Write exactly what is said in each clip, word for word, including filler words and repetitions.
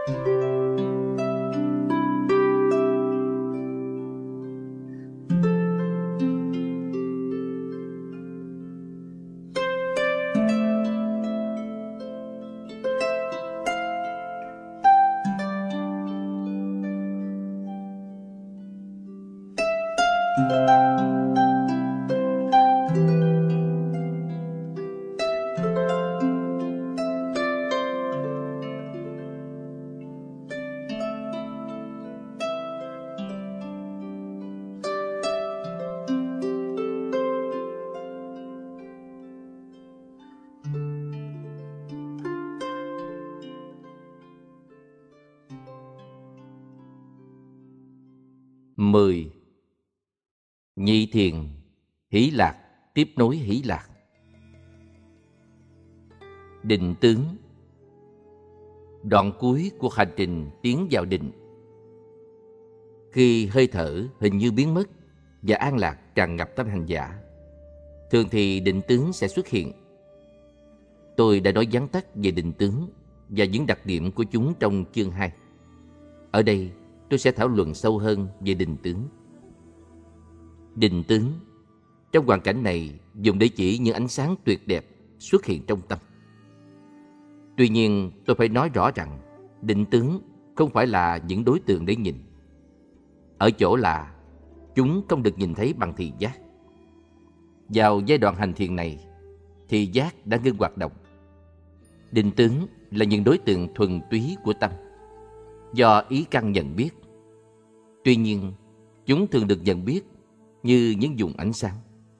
Mười. Nhị thiền, hỷ lạc tiếp nối hỷ lạc. Định tướng. Đoạn cuối của hành trình tiến vào định. Khi hơi thở hình như biến mất và an lạc tràn ngập tâm hành giả, thường thì định tướng sẽ xuất hiện. Tôi đã nói vắn tắt về định tướng và những đặc điểm của chúng trong chương hai. Ở đây, tôi sẽ thảo luận sâu hơn về định tướng. Định tướng, trong hoàn cảnh này, dùng để chỉ những ánh sáng tuyệt đẹp xuất hiện trong tâm. Tuy nhiên, tôi phải nói rõ rằng, định tướng không phải là những đối tượng để nhìn. Ở chỗ là, chúng không được nhìn thấy bằng thị giác. Vào giai đoạn hành thiền này, thị giác đã ngưng hoạt động. Định tướng là những đối tượng thuần túy của tâm, do ý căn nhận biết. Tuy nhiên, chúng thường được nhận biết như những vùng ánh sáng.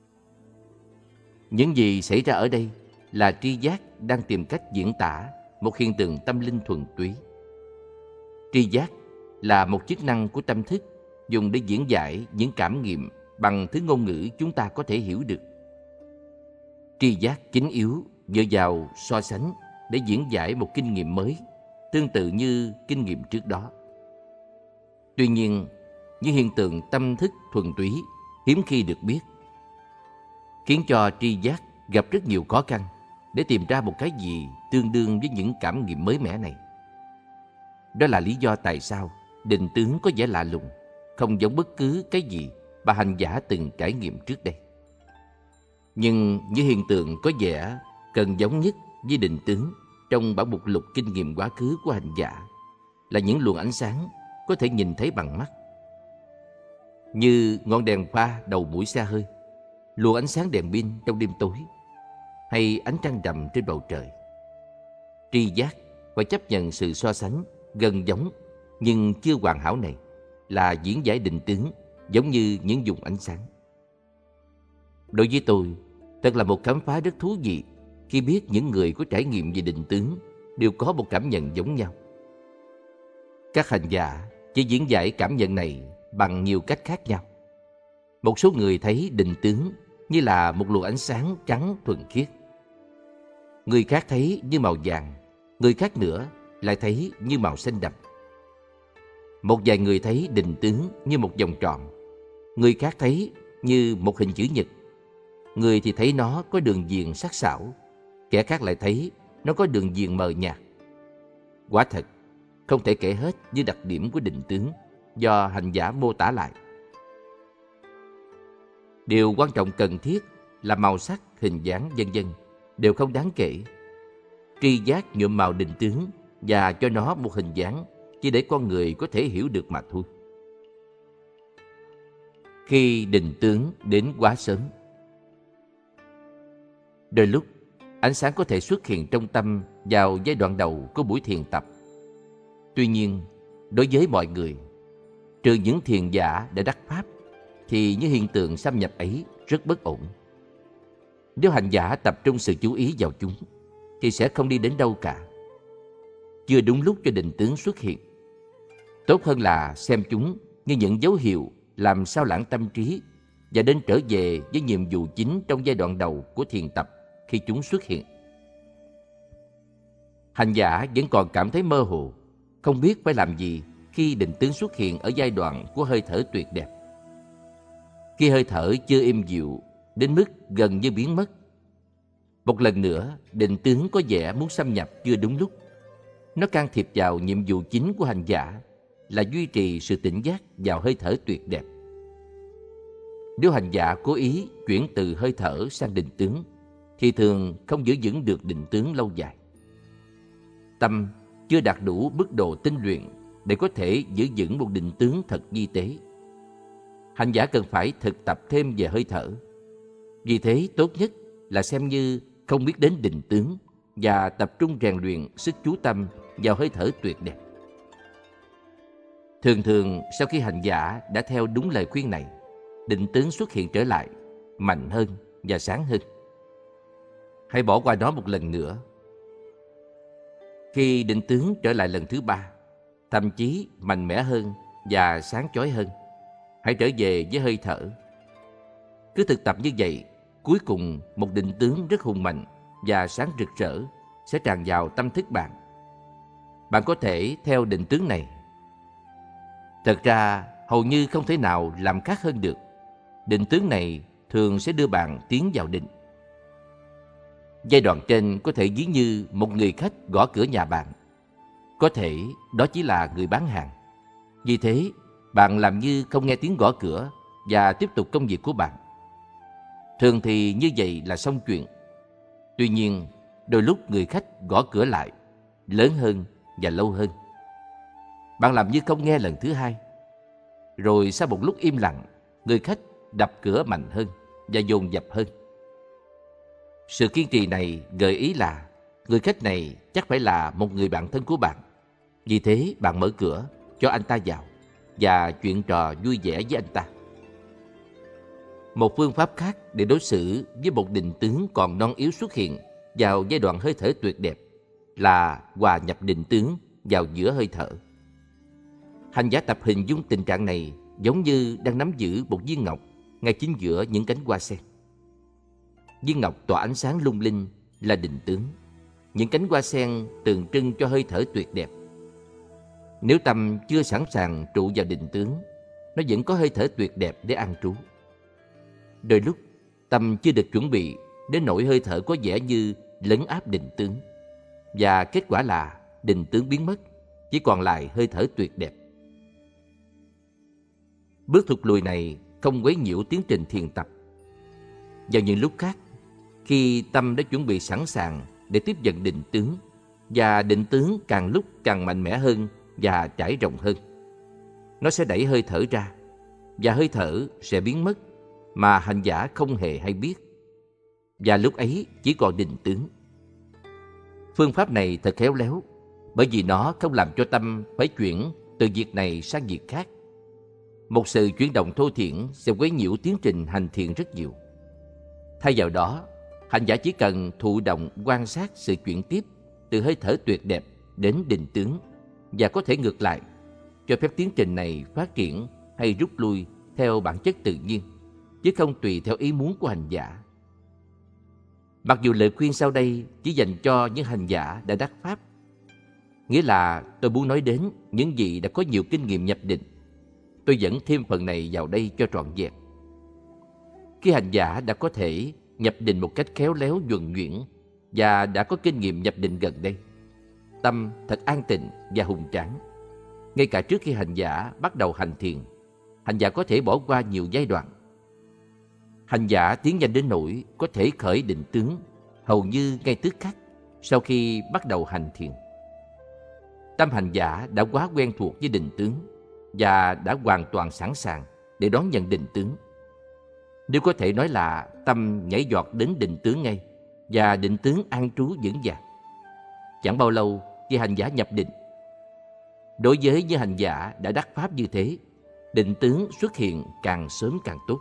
Những gì xảy ra ở đây là tri giác đang tìm cách diễn tả một hiện tượng tâm linh thuần túy. Tri giác là một chức năng của tâm thức dùng để diễn giải những cảm nghiệm bằng thứ ngôn ngữ chúng ta có thể hiểu được. Tri giác chính yếu dựa vào so sánh để diễn giải một kinh nghiệm mới, tương tự như kinh nghiệm trước đó. Tuy nhiên, những hiện tượng tâm thức thuần túy hiếm khi được biết, khiến cho tri giác gặp rất nhiều khó khăn để tìm ra một cái gì tương đương với những cảm nghiệm mới mẻ này. Đó là lý do tại sao định tướng có vẻ lạ lùng, không giống bất cứ cái gì mà hành giả từng trải nghiệm trước đây. Nhưng những hiện tượng có vẻ cần giống nhất với định tướng trong bản mục lục kinh nghiệm quá khứ của hành giả là những luồng ánh sáng có thể nhìn thấy bằng mắt, như ngọn đèn pha đầu mũi xe hơi, luồng ánh sáng đèn pin trong đêm tối, hay ánh trăng rằm trên bầu trời. Tri giác phải chấp nhận sự so sánh gần giống nhưng chưa hoàn hảo này là diễn giải định tướng giống như những vùng ánh sáng. Đối với tôi, thật là một khám phá rất thú vị khi biết những người có trải nghiệm về định tướng đều có một cảm nhận giống nhau. Các hành giả chỉ diễn giải cảm nhận này bằng nhiều cách khác nhau. Một số người thấy định tướng như là một luồng ánh sáng trắng thuần khiết. Người khác thấy như màu vàng, người khác nữa lại thấy như màu xanh đậm. Một vài người thấy định tướng như một vòng tròn, người khác thấy như một hình chữ nhật. Người thì thấy nó có đường viền sắc sảo, kẻ khác lại thấy nó có đường viền mờ nhạt. Quả thật, không thể kể hết những đặc điểm của định tướng do hành giả mô tả lại. Điều quan trọng cần thiết là màu sắc, hình dáng, vân vân đều không đáng kể. Tri giác nhuộm màu định tướng và cho nó một hình dáng chỉ để con người có thể hiểu được mà thôi. Khi định tướng đến quá sớm, đôi lúc ánh sáng có thể xuất hiện trong tâm vào giai đoạn đầu của buổi thiền tập. Tuy nhiên, đối với mọi người, trừ những thiền giả đã đắc pháp, thì những hiện tượng xâm nhập ấy rất bất ổn. Nếu hành giả tập trung sự chú ý vào chúng, thì sẽ không đi đến đâu cả. Chưa đúng lúc cho định tướng xuất hiện. Tốt hơn là xem chúng như những dấu hiệu làm sao lãng tâm trí và đến trở về với nhiệm vụ chính trong giai đoạn đầu của thiền tập khi chúng xuất hiện. Hành giả vẫn còn cảm thấy mơ hồ, không biết phải làm gì khi định tướng xuất hiện ở giai đoạn của hơi thở tuyệt đẹp. Khi hơi thở chưa êm dịu đến mức gần như biến mất, một lần nữa định tướng có vẻ muốn xâm nhập chưa đúng lúc. Nó can thiệp vào nhiệm vụ chính của hành giả là duy trì sự tỉnh giác vào hơi thở tuyệt đẹp. Nếu hành giả cố ý chuyển từ hơi thở sang định tướng, thì thường không giữ vững được định tướng lâu dài. Tâm chưa đạt đủ mức độ tinh luyện để có thể giữ vững một định tướng thật vi tế. Hành giả cần phải thực tập thêm về hơi thở. Vì thế, tốt nhất là xem như không biết đến định tướng và tập trung rèn luyện sức chú tâm vào hơi thở tuyệt đẹp. Thường thường, sau khi hành giả đã theo đúng lời khuyên này, định tướng xuất hiện trở lại, mạnh hơn và sáng hơn. Hãy bỏ qua nó một lần nữa. Khi định tướng trở lại lần thứ ba, thậm chí mạnh mẽ hơn và sáng chói hơn, hãy trở về với hơi thở. Cứ thực tập như vậy, cuối cùng một định tướng rất hùng mạnh và sáng rực rỡ sẽ tràn vào tâm thức bạn. Bạn có thể theo định tướng này. Thật ra, hầu như không thể nào làm khác hơn được. Định tướng này thường sẽ đưa bạn tiến vào định. Giai đoạn trên có thể ví như một người khách gõ cửa nhà bạn. Có thể đó chỉ là người bán hàng. Vì thế, bạn làm như không nghe tiếng gõ cửa và tiếp tục công việc của bạn. Thường thì như vậy là xong chuyện. Tuy nhiên, đôi lúc người khách gõ cửa lại, lớn hơn và lâu hơn. Bạn làm như không nghe lần thứ hai. Rồi sau một lúc im lặng, người khách đập cửa mạnh hơn và dồn dập hơn. Sự kiên trì này gợi ý là người khách này chắc phải là một người bạn thân của bạn. Vì thế bạn mở cửa cho anh ta vào và chuyện trò vui vẻ với anh ta. Một phương pháp khác để đối xử với một định tướng còn non yếu xuất hiện vào giai đoạn hơi thở tuyệt đẹp là hòa nhập định tướng vào giữa hơi thở. Hành giả tập hình dung tình trạng này giống như đang nắm giữ một viên ngọc ngay chính giữa những cánh hoa sen. Viên ngọc tỏa ánh sáng lung linh là định tướng. Những cánh hoa sen tượng trưng cho hơi thở tuyệt đẹp. Nếu tâm chưa sẵn sàng trụ vào định tướng, nó vẫn có hơi thở tuyệt đẹp để an trú. Đôi lúc, tâm chưa được chuẩn bị đến nỗi hơi thở có vẻ như lấn áp định tướng. Và kết quả là định tướng biến mất, chỉ còn lại hơi thở tuyệt đẹp. Bước thụt lùi này không quấy nhiễu tiến trình thiền tập. Vào những lúc khác, khi tâm đã chuẩn bị sẵn sàng để tiếp nhận định tướng, và định tướng càng lúc càng mạnh mẽ hơn và trải rộng hơn, nó sẽ đẩy hơi thở ra, và hơi thở sẽ biến mất mà hành giả không hề hay biết. Và lúc ấy chỉ còn định tướng. Phương pháp này thật khéo léo, bởi vì nó không làm cho tâm phải chuyển từ việc này sang việc khác. Một sự chuyển động thô thiển sẽ quấy nhiễu tiến trình hành thiền rất nhiều. Thay vào đó, hành giả chỉ cần thụ động quan sát sự chuyển tiếp từ hơi thở tuyệt đẹp đến định tướng, và có thể ngược lại, cho phép tiến trình này phát triển hay rút lui theo bản chất tự nhiên, chứ không tùy theo ý muốn của hành giả. Mặc dù lời khuyên sau đây chỉ dành cho những hành giả đã đắc pháp, nghĩa là tôi muốn nói đến những gì đã có nhiều kinh nghiệm nhập định, tôi vẫn thêm phần này vào đây cho trọn vẹn. Khi hành giả đã có thể nhập định một cách khéo léo nhuần nhuyễn và đã có kinh nghiệm nhập định gần đây, tâm thật an tịnh và hùng tráng. Ngay cả trước khi hành giả bắt đầu hành thiền, hành giả có thể bỏ qua nhiều giai đoạn. Hành giả tiến nhanh đến nỗi có thể khởi định tướng hầu như ngay tức khắc sau khi bắt đầu hành thiền. Tâm hành giả đã quá quen thuộc với định tướng và đã hoàn toàn sẵn sàng để đón nhận định tướng. Nếu có thể nói là tâm nhảy giọt đến định tướng ngay và định tướng an trú vững vàng. Chẳng bao lâu khi hành giả nhập định. Đối với những hành giả đã đắc pháp như thế, định tướng xuất hiện càng sớm càng tốt.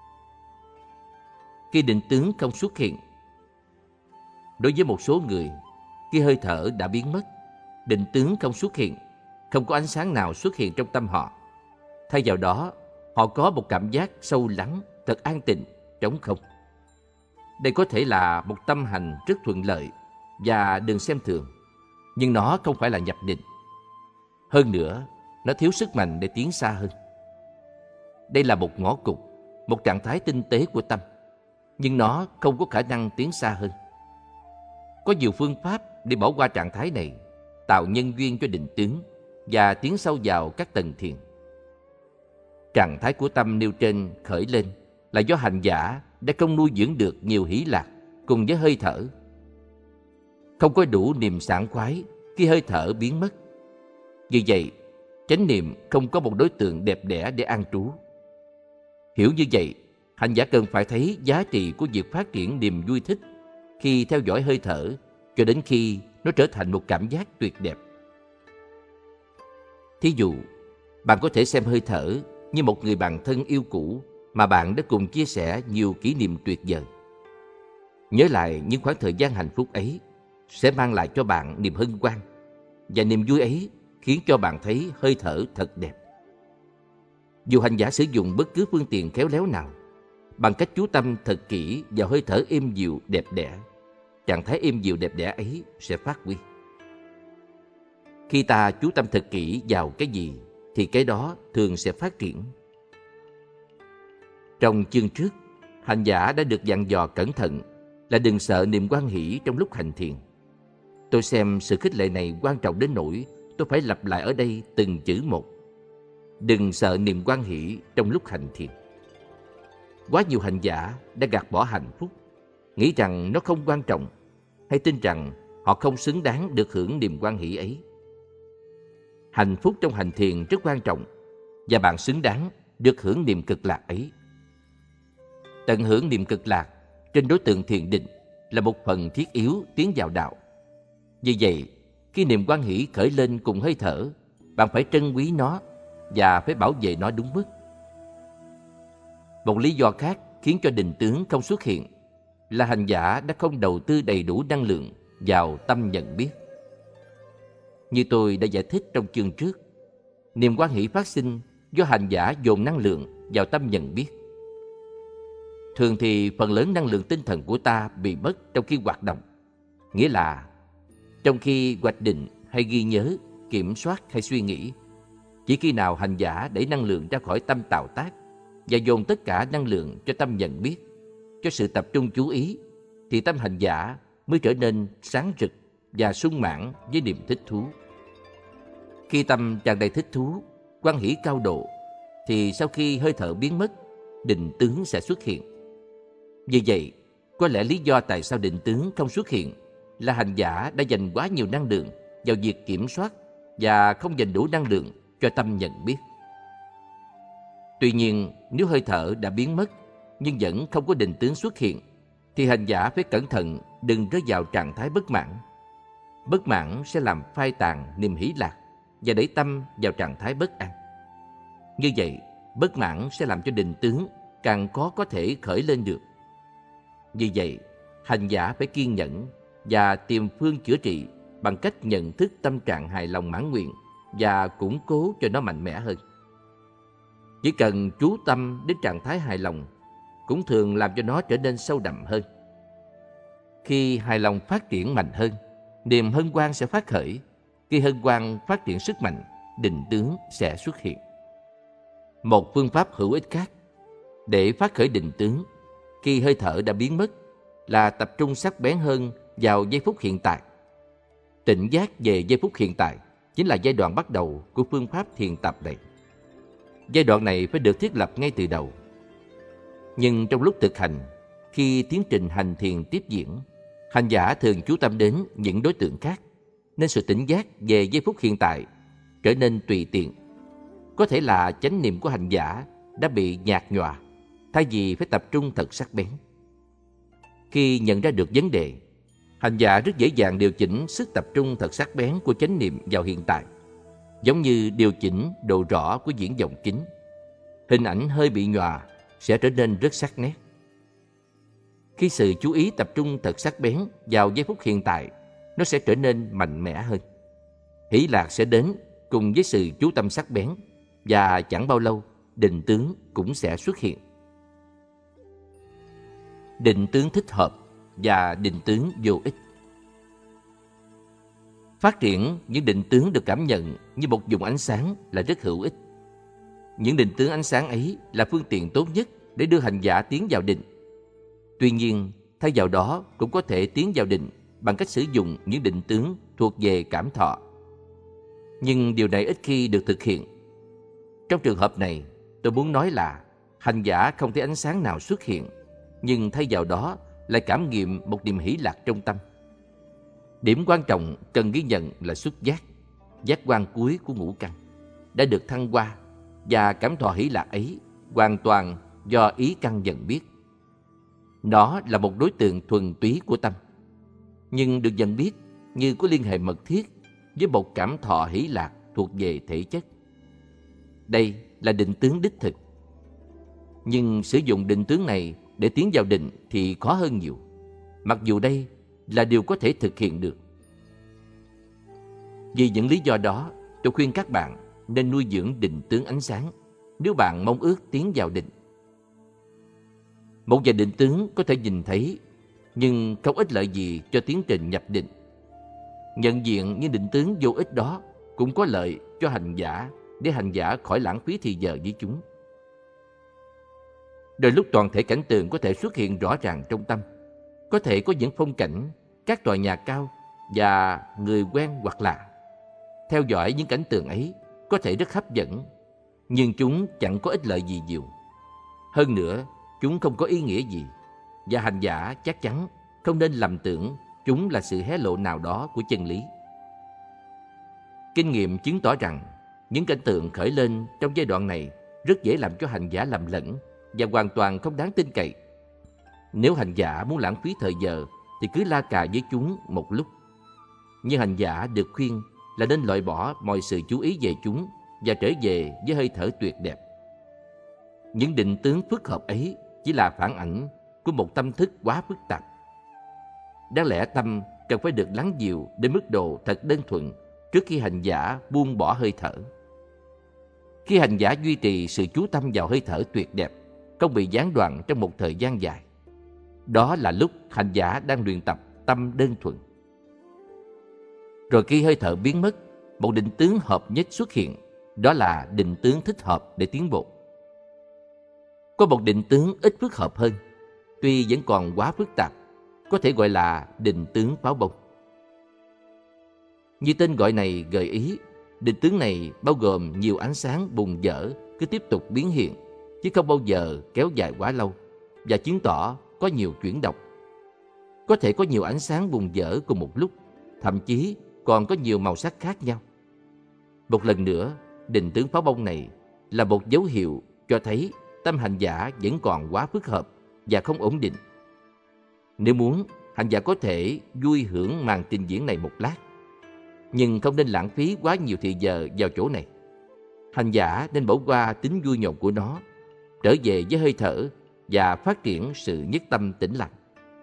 Khi định tướng không xuất hiện, đối với một số người, khi hơi thở đã biến mất, định tướng không xuất hiện, không có ánh sáng nào xuất hiện trong tâm họ. Thay vào đó, họ có một cảm giác sâu lắng, thật an tịnh, trống không. Đây có thể là một tâm hành rất thuận lợi và đừng xem thường, nhưng nó không phải là nhập định. Hơn nữa, nó thiếu sức mạnh để tiến xa hơn. Đây là một ngõ cụt, một trạng thái tinh tế của tâm, nhưng nó không có khả năng tiến xa hơn. Có nhiều phương pháp để bỏ qua trạng thái này, tạo nhân duyên cho định tướng và tiến sâu vào các tầng thiền. Trạng thái của tâm nêu trên khởi lên là do hành giả đã không nuôi dưỡng được nhiều hỷ lạc cùng với hơi thở. Không có đủ niềm sảng khoái khi hơi thở biến mất. Vì vậy, chánh niệm không có một đối tượng đẹp đẽ để an trú. Hiểu như vậy, hành giả cần phải thấy giá trị của việc phát triển niềm vui thích khi theo dõi hơi thở cho đến khi nó trở thành một cảm giác tuyệt đẹp. Thí dụ, bạn có thể xem hơi thở như một người bạn thân yêu cũ mà bạn đã cùng chia sẻ nhiều kỷ niệm tuyệt vời. Nhớ lại những khoảng thời gian hạnh phúc ấy sẽ mang lại cho bạn niềm hân hoan, và niềm vui ấy khiến cho bạn thấy hơi thở thật đẹp. Dù hành giả sử dụng bất cứ phương tiện khéo léo nào, bằng cách chú tâm thật kỹ vào hơi thở êm dịu đẹp đẽ, trạng thái êm dịu đẹp đẽ ấy sẽ phát huy. Khi ta chú tâm thật kỹ vào cái gì thì cái đó thường sẽ phát triển. Trong chương trước, hành giả đã được dặn dò cẩn thận là đừng sợ niềm hoan hỷ trong lúc hành thiền. Tôi xem sự khích lệ này quan trọng đến nỗi tôi phải lặp lại ở đây từng chữ một. Đừng sợ niềm hoan hỷ trong lúc hành thiền. Quá nhiều hành giả đã gạt bỏ hạnh phúc, nghĩ rằng nó không quan trọng, hay tin rằng họ không xứng đáng được hưởng niềm hoan hỷ ấy. Hạnh phúc trong hành thiền rất quan trọng, và bạn xứng đáng được hưởng niềm cực lạc ấy. Tận hưởng niềm cực lạc trên đối tượng thiền định là một phần thiết yếu tiến vào đạo. Vì vậy, khi niềm hoan hỷ khởi lên cùng hơi thở, bạn phải trân quý nó và phải bảo vệ nó đúng mức. Một lý do khác khiến cho định tướng không xuất hiện là hành giả đã không đầu tư đầy đủ năng lượng vào tâm nhận biết. Như tôi đã giải thích trong chương trước, niềm hoan hỷ phát sinh do hành giả dồn năng lượng vào tâm nhận biết. Thường thì phần lớn năng lượng tinh thần của ta bị mất trong khi hoạt động. Nghĩa là, trong khi hoạch định hay ghi nhớ, kiểm soát hay suy nghĩ, chỉ khi nào hành giả đẩy năng lượng ra khỏi tâm tạo tác và dồn tất cả năng lượng cho tâm nhận biết, cho sự tập trung chú ý, thì tâm hành giả mới trở nên sáng rực và sung mãn với niềm thích thú. Khi tâm tràn đầy thích thú, hoan hỷ cao độ, thì sau khi hơi thở biến mất, định tướng sẽ xuất hiện. Vì vậy, có lẽ lý do tại sao định tướng không xuất hiện là hành giả đã dành quá nhiều năng lượng vào việc kiểm soát và không dành đủ năng lượng cho tâm nhận biết. Tuy nhiên, nếu hơi thở đã biến mất nhưng vẫn không có định tướng xuất hiện, thì hành giả phải cẩn thận đừng rơi vào trạng thái bất mãn. Bất mãn sẽ làm phai tàn niềm hỷ lạc và đẩy tâm vào trạng thái bất an. Như vậy, bất mãn sẽ làm cho định tướng càng khó có thể khởi lên được. Vì vậy, hành giả phải kiên nhẫn và tìm phương chữa trị bằng cách nhận thức tâm trạng hài lòng mãn nguyện và củng cố cho nó mạnh mẽ hơn. Chỉ cần chú tâm đến trạng thái hài lòng cũng thường làm cho nó trở nên sâu đậm hơn. Khi hài lòng phát triển mạnh hơn, niềm hân hoan sẽ phát khởi. Khi hân hoan phát triển sức mạnh, định tướng sẽ xuất hiện. Một phương pháp hữu ích khác để phát khởi định tướng khi hơi thở đã biến mất là tập trung sắc bén hơn vào giây phút hiện tại. Tỉnh giác về giây phút hiện tại chính là giai đoạn bắt đầu của phương pháp thiền tập này. Giai đoạn này phải được thiết lập ngay từ đầu. Nhưng trong lúc thực hành, khi tiến trình hành thiền tiếp diễn, hành giả thường chú tâm đến những đối tượng khác, nên sự tỉnh giác về giây phút hiện tại trở nên tùy tiện. Có thể là chánh niệm của hành giả đã bị nhạt nhòa, thay vì phải tập trung thật sắc bén. Khi nhận ra được vấn đề, hành giả rất dễ dàng điều chỉnh sức tập trung thật sắc bén của chánh niệm vào hiện tại, giống như điều chỉnh độ rõ của viễn vọng kính. Hình ảnh hơi bị nhòa sẽ trở nên rất sắc nét. Khi sự chú ý tập trung thật sắc bén vào giây phút hiện tại, nó sẽ trở nên mạnh mẽ hơn. Hỷ lạc sẽ đến cùng với sự chú tâm sắc bén, và chẳng bao lâu định tướng cũng sẽ xuất hiện. Định tướng thích hợp và định tướng vô ích. Phát triển những định tướng được cảm nhận như một vùng ánh sáng là rất hữu ích. Những định tướng ánh sáng ấy là phương tiện tốt nhất để đưa hành giả tiến vào định. Tuy nhiên, thay vào đó cũng có thể tiến vào định bằng cách sử dụng những định tướng thuộc về cảm thọ Nhưng điều này ít khi được thực hiện. Trong trường hợp này, tôi muốn nói là hành giả không thấy ánh sáng nào xuất hiện, nhưng thay vào đó lại cảm nghiệm một niềm hỷ lạc trong tâm. Điểm quan trọng cần ghi nhận là xuất giác, giác quan cuối của ngũ căn, đã được thăng hoa, và cảm thọ hỷ lạc ấy hoàn toàn do ý căn nhận biết. Nó là một đối tượng thuần túy của tâm, nhưng được nhận biết như có liên hệ mật thiết với một cảm thọ hỷ lạc thuộc về thể chất. Đây là định tướng đích thực. Nhưng sử dụng định tướng này để tiến vào định thì khó hơn nhiều, mặc dù đây là điều có thể thực hiện được. Vì những lý do đó, tôi khuyên các bạn nên nuôi dưỡng định tướng ánh sáng nếu bạn mong ước tiến vào định. Một vài định tướng có thể nhìn thấy, nhưng không ích lợi gì cho tiến trình nhập định. Nhận diện những định tướng vô ích đó cũng có lợi cho hành giả, để hành giả khỏi lãng phí thời giờ với chúng. Đôi lúc toàn thể cảnh tượng có thể xuất hiện rõ ràng trong tâm. Có thể có những phong cảnh, các tòa nhà cao và người quen hoặc lạ. Theo dõi những cảnh tượng ấy có thể rất hấp dẫn, nhưng chúng chẳng có ích lợi gì nhiều. Hơn nữa, chúng không có ý nghĩa gì, và hành giả chắc chắn không nên lầm tưởng chúng là sự hé lộ nào đó của chân lý. Kinh nghiệm chứng tỏ rằng những cảnh tượng khởi lên trong giai đoạn này rất dễ làm cho hành giả lầm lẫn và hoàn toàn không đáng tin cậy. Nếu hành giả muốn lãng phí thời giờ thì cứ la cà với chúng một lúc. Nhưng hành giả được khuyên là nên loại bỏ mọi sự chú ý về chúng và trở về với hơi thở tuyệt đẹp. Những định tướng phức hợp ấy chỉ là phản ảnh của một tâm thức quá phức tạp. Đáng lẽ tâm cần phải được lắng dịu đến mức độ thật đơn thuần trước khi hành giả buông bỏ hơi thở. Khi hành giả duy trì sự chú tâm vào hơi thở tuyệt đẹp, không bị gián đoạn trong một thời gian dài, đó là lúc hành giả đang luyện tập tâm đơn thuần. Rồi khi hơi thở biến mất, một định tướng hợp nhất xuất hiện, đó là định tướng thích hợp để tiến bộ. Có một định tướng ít phức hợp hơn, tuy vẫn còn quá phức tạp, có thể gọi là định tướng pháo bông. Như tên gọi này gợi ý, định tướng này bao gồm nhiều ánh sáng bùng dở cứ tiếp tục biến hiện, chứ không bao giờ kéo dài quá lâu, và chứng tỏ có nhiều chuyển động. Có thể có nhiều ánh sáng bùng dở cùng một lúc, thậm chí còn có nhiều màu sắc khác nhau. Một lần nữa, định tướng pháo bông này là một dấu hiệu cho thấy tâm hành giả vẫn còn quá phức hợp và không ổn định. Nếu muốn, hành giả có thể vui hưởng màn trình diễn này một lát, nhưng không nên lãng phí quá nhiều thời giờ vào chỗ này. Hành giả nên bỏ qua tính vui nhộn của nó, trở về với hơi thở và phát triển sự nhất tâm tĩnh lặng.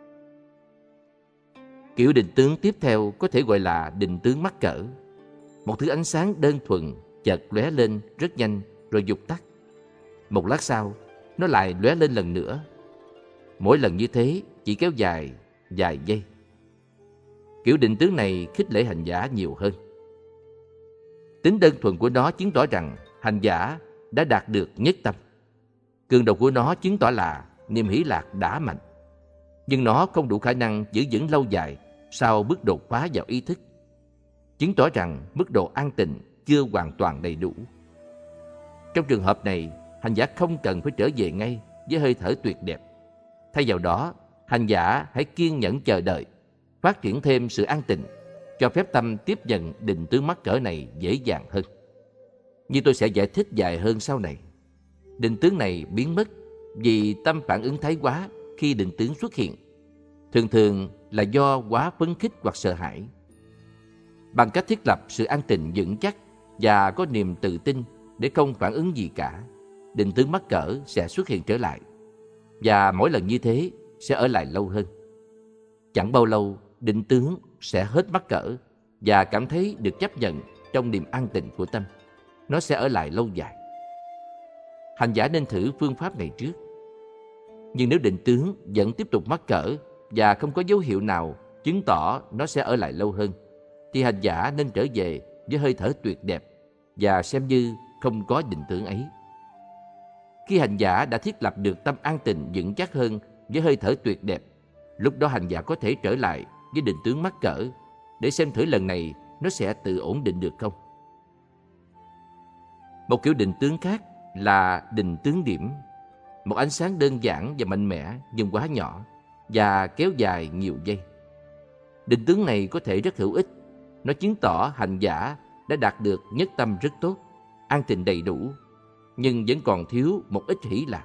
Kiểu định tướng tiếp theo có thể gọi là định tướng mắc cỡ. Một thứ ánh sáng đơn thuần chợt lóe lên rất nhanh rồi vụt tắt. Một lát sau, nó lại lóe lên lần nữa. Mỗi lần như thế chỉ kéo dài vài giây. Kiểu định tướng này khích lệ hành giả nhiều hơn. Tính đơn thuần của nó chứng tỏ rằng hành giả đã đạt được nhất tâm. Cường độ của nó chứng tỏ là niềm hỷ lạc đã mạnh. Nhưng nó không đủ khả năng giữ vững lâu dài sau bước đột phá vào ý thức, chứng tỏ rằng mức độ an tịnh chưa hoàn toàn đầy đủ. Trong trường hợp này, hành giả không cần phải trở về ngay với hơi thở tuyệt đẹp. Thay vào đó, hành giả hãy kiên nhẫn chờ đợi, phát triển thêm sự an tịnh, cho phép tâm tiếp nhận định tướng mắc cỡ này dễ dàng hơn. Như tôi sẽ giải thích dài hơn sau này. Định tướng này biến mất vì tâm phản ứng thái quá khi định tướng xuất hiện, thường thường là do quá phấn khích hoặc sợ hãi. Bằng cách thiết lập sự an tịnh vững chắc và có niềm tự tin để không phản ứng gì cả, định tướng mắc cỡ sẽ xuất hiện trở lại, và mỗi lần như thế sẽ ở lại lâu hơn. Chẳng bao lâu, định tướng sẽ hết mắc cỡ và cảm thấy được chấp nhận trong niềm an tịnh của tâm. Nó sẽ ở lại lâu dài. Hành giả nên thử phương pháp này trước. Nhưng nếu định tướng vẫn tiếp tục mắc cỡ và không có dấu hiệu nào chứng tỏ nó sẽ ở lại lâu hơn, thì hành giả nên trở về với hơi thở tuyệt đẹp và xem như không có định tướng ấy. Khi hành giả đã thiết lập được tâm an tịnh vững chắc hơn với hơi thở tuyệt đẹp, lúc đó hành giả có thể trở lại với định tướng mắc cỡ để xem thử lần này nó sẽ tự ổn định được không. Một kiểu định tướng khác là định tướng điểm, một ánh sáng đơn giản và mạnh mẽ nhưng quá nhỏ và kéo dài nhiều giây. Định tướng này có thể rất hữu ích. Nó chứng tỏ hành giả đã đạt được nhất tâm rất tốt, an tịnh đầy đủ, nhưng vẫn còn thiếu một ít hỷ lạc.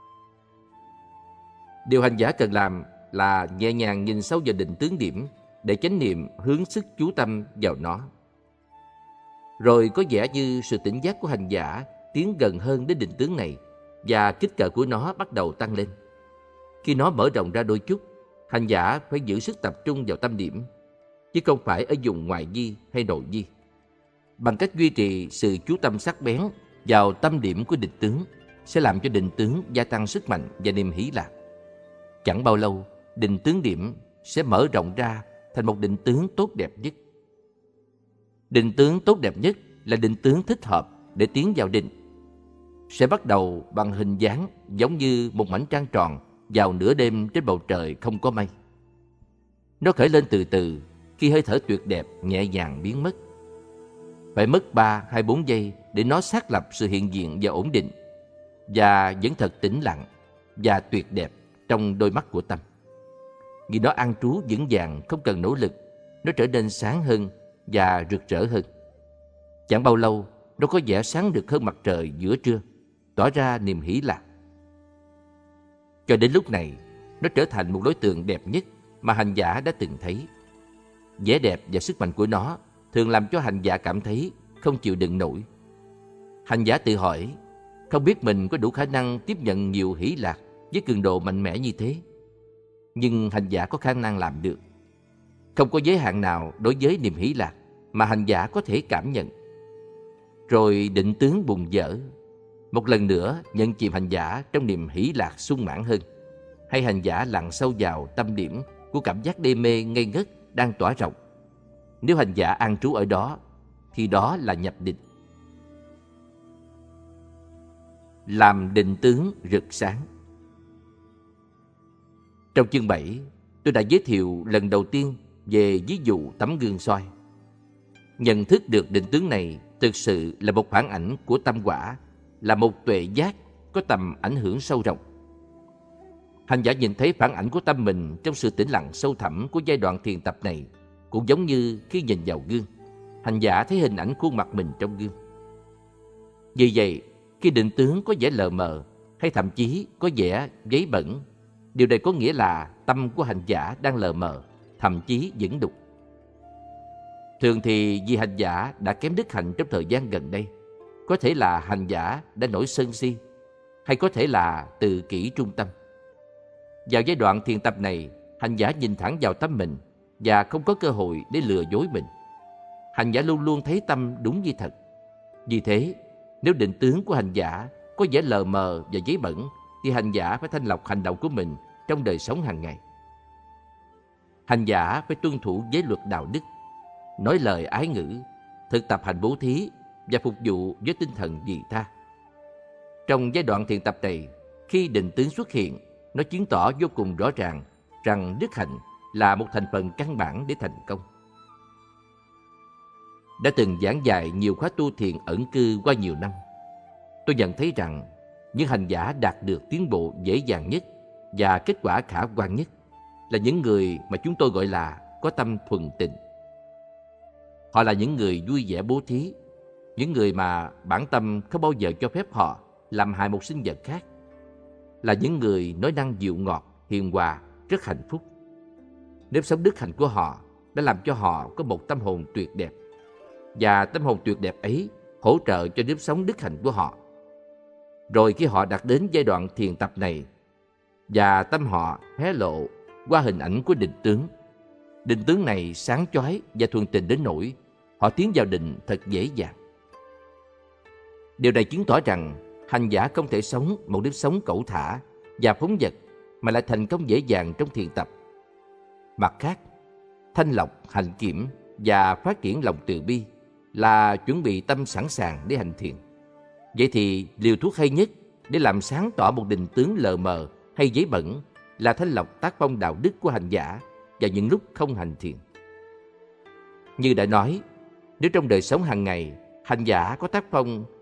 Điều hành giả cần làm là nhẹ nhàng nhìn sâu vào định tướng điểm để chánh niệm hướng sức chú tâm vào nó. Rồi có vẻ như sự tỉnh giác của hành giả tiến gần hơn đến định tướng này và kích cỡ của nó bắt đầu tăng lên. Khi nó mở rộng ra đôi chút, hành giả phải giữ sức tập trung vào tâm điểm, chứ không phải ở vùng ngoại vi hay nội vi. Bằng cách duy trì sự chú tâm sắc bén vào tâm điểm của định tướng sẽ làm cho định tướng gia tăng sức mạnh và niềm hỷ lạc. Chẳng bao lâu, định tướng điểm sẽ mở rộng ra thành một định tướng tốt đẹp nhất. Định tướng tốt đẹp nhất là định tướng thích hợp để tiến vào định. Sẽ bắt đầu bằng hình dáng giống như một mảnh trăng tròn vào nửa đêm trên bầu trời không có mây. Nó khởi lên từ từ khi hơi thở tuyệt đẹp nhẹ nhàng biến mất. Phải mất ba hay bốn giây để nó xác lập sự hiện diện và ổn định, và vẫn thật tĩnh lặng và tuyệt đẹp trong đôi mắt của tâm. Vì nó an trú vững vàng không cần nỗ lực, nó trở nên sáng hơn và rực rỡ hơn. Chẳng bao lâu, nó có vẻ sáng rực hơn mặt trời giữa trưa, tỏ ra niềm hỷ lạc. Cho đến lúc này, nó trở thành một đối tượng đẹp nhất mà hành giả đã từng thấy. Vẻ đẹp và sức mạnh của nó thường làm cho hành giả cảm thấy không chịu đựng nổi. Hành giả tự hỏi, không biết mình có đủ khả năng tiếp nhận nhiều hỷ lạc với cường độ mạnh mẽ như thế. Nhưng hành giả có khả năng làm được. Không có giới hạn nào đối với niềm hỷ lạc mà hành giả có thể cảm nhận. Rồi định tướng bùng dở. Một lần nữa nhận chìm hành giả trong niềm hỷ lạc sung mãn hơn. Hay hành giả lặn sâu vào tâm điểm của cảm giác đê mê ngây ngất đang tỏa rộng. Nếu hành giả an trú ở đó, thì đó là nhập định. Làm định tướng rực sáng. Trong chương bảy, tôi đã giới thiệu lần đầu tiên về ví dụ tấm gương soi. Nhận thức được định tướng này thực sự là một phản ảnh của tâm quả, là một tuệ giác có tầm ảnh hưởng sâu rộng. Hành giả nhìn thấy phản ảnh của tâm mình trong sự tĩnh lặng sâu thẳm của giai đoạn thiền tập này, cũng giống như khi nhìn vào gương, hành giả thấy hình ảnh khuôn mặt mình trong gương. Vì vậy, khi định tướng có vẻ lờ mờ hay thậm chí có vẻ giấy bẩn, điều này có nghĩa là tâm của hành giả đang lờ mờ, thậm chí vẩn đục. Thường thì vì hành giả đã kém đức hạnh trong thời gian gần đây, có thể là hành giả đã nổi sân si, hay có thể là tự kỷ trung tâm. Vào giai đoạn thiền tập này, hành giả nhìn thẳng vào tâm mình và không có cơ hội để lừa dối mình. Hành giả luôn luôn thấy tâm đúng như thật. Vì thế, nếu định tướng của hành giả có vẻ lờ mờ và giấy bẩn, thì hành giả phải thanh lọc hành động của mình trong đời sống hàng ngày. Hành giả phải tuân thủ giới luật đạo đức, nói lời ái ngữ, thực tập hành bố thí và phục vụ với tinh thần vị tha. Trong giai đoạn thiền tập này, khi định tướng xuất hiện, nó chứng tỏ vô cùng rõ ràng rằng đức hạnh là một thành phần căn bản để thành công. Đã từng giảng dạy nhiều khóa tu thiền ẩn cư qua nhiều năm, tôi nhận thấy rằng những hành giả đạt được tiến bộ dễ dàng nhất và kết quả khả quan nhất là những người mà chúng tôi gọi là có tâm thuần tịnh. Họ là những người vui vẻ bố thí, những người mà bản tâm không bao giờ cho phép họ làm hại một sinh vật khác, là những người nói năng dịu ngọt, hiền hòa, rất hạnh phúc. Nếp sống đức hạnh của họ đã làm cho họ có một tâm hồn tuyệt đẹp, và tâm hồn tuyệt đẹp ấy hỗ trợ cho nếp sống đức hạnh của họ. Rồi khi họ đạt đến giai đoạn thiền tập này và tâm họ hé lộ qua hình ảnh của định tướng, định tướng này sáng chói và thuần tình đến nỗi họ tiến vào định thật dễ dàng. Điều này chứng tỏ rằng hành giả không thể sống một nếp sống cẩu thả và phóng dật mà lại thành công dễ dàng trong thiền tập. Mặt khác, thanh lọc, hành kiểm và phát triển lòng từ bi là chuẩn bị tâm sẵn sàng để hành thiền. Vậy thì liều thuốc hay nhất để làm sáng tỏ một định tướng lờ mờ hay giấy bẩn là thanh lọc tác phong đạo đức của hành giả vào những lúc không hành thiền. Như đã nói, nếu trong đời sống hàng ngày hành giả có tác phong